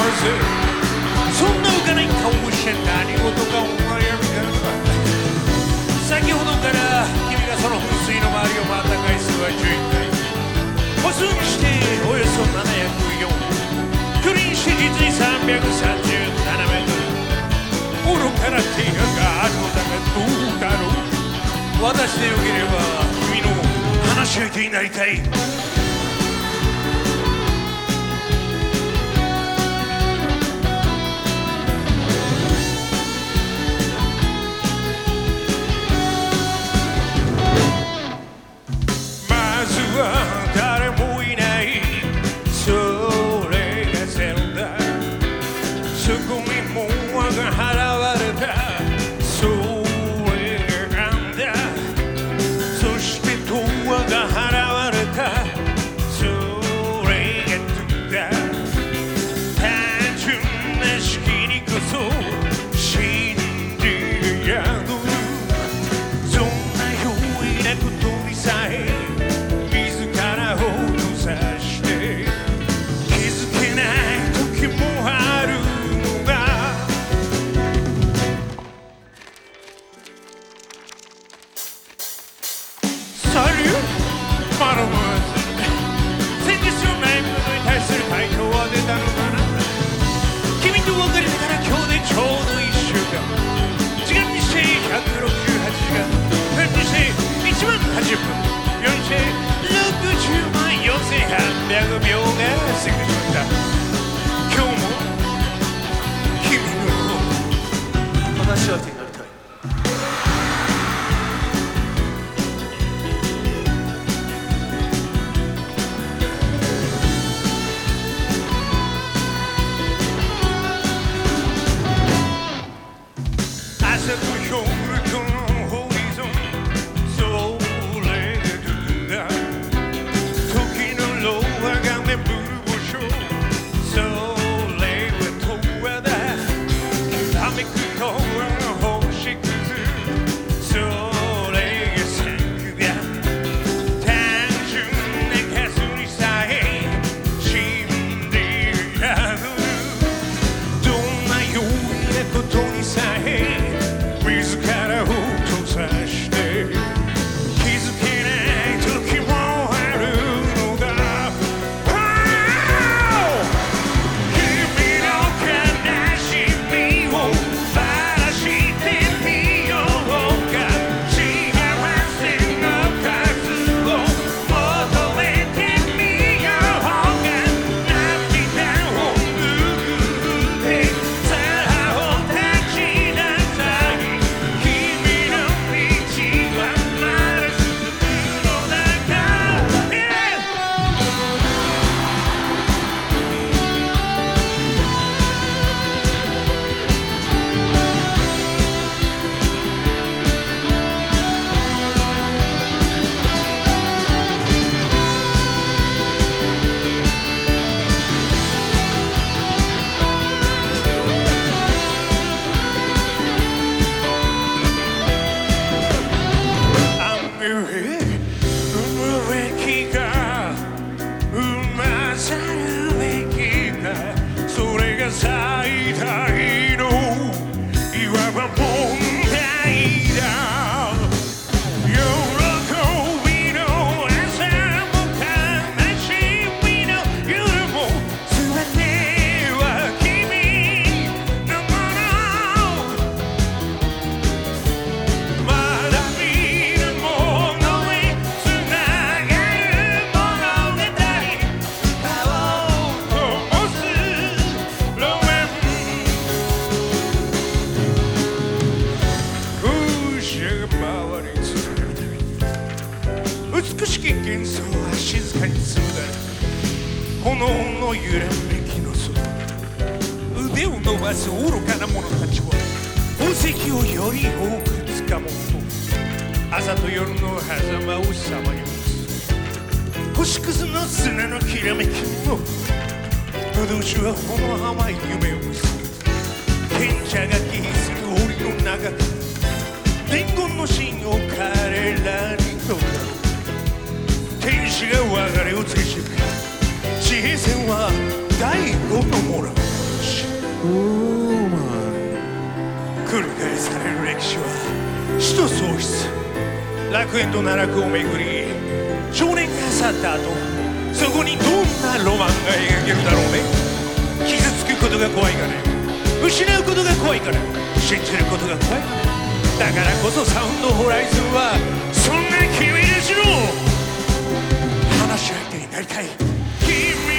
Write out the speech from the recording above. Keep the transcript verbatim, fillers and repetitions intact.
ぜ。そんな浮かない顔をして何事かお前やみたいな。先ほどから君がその噴水の周りを回った回数はじゅういっかい、歩数にしておよそななひゃくよん、距離にして実にさんびゃくさんじゅうななメートル。愚かな提案があるのだがどうだろう。私でよければ君の話し相手になりたい。 地平線は第五のもの。 繰り返される歴史は死と喪失、楽園と奈落をめぐり、少年が去った後、そこにどんなロマンが描けるだろうね。傷つくことが怖いから、失うことが怖いから、信じることが怖いから、だからこそサウンドホライズンはそんな君たちの話し相手になりたい。君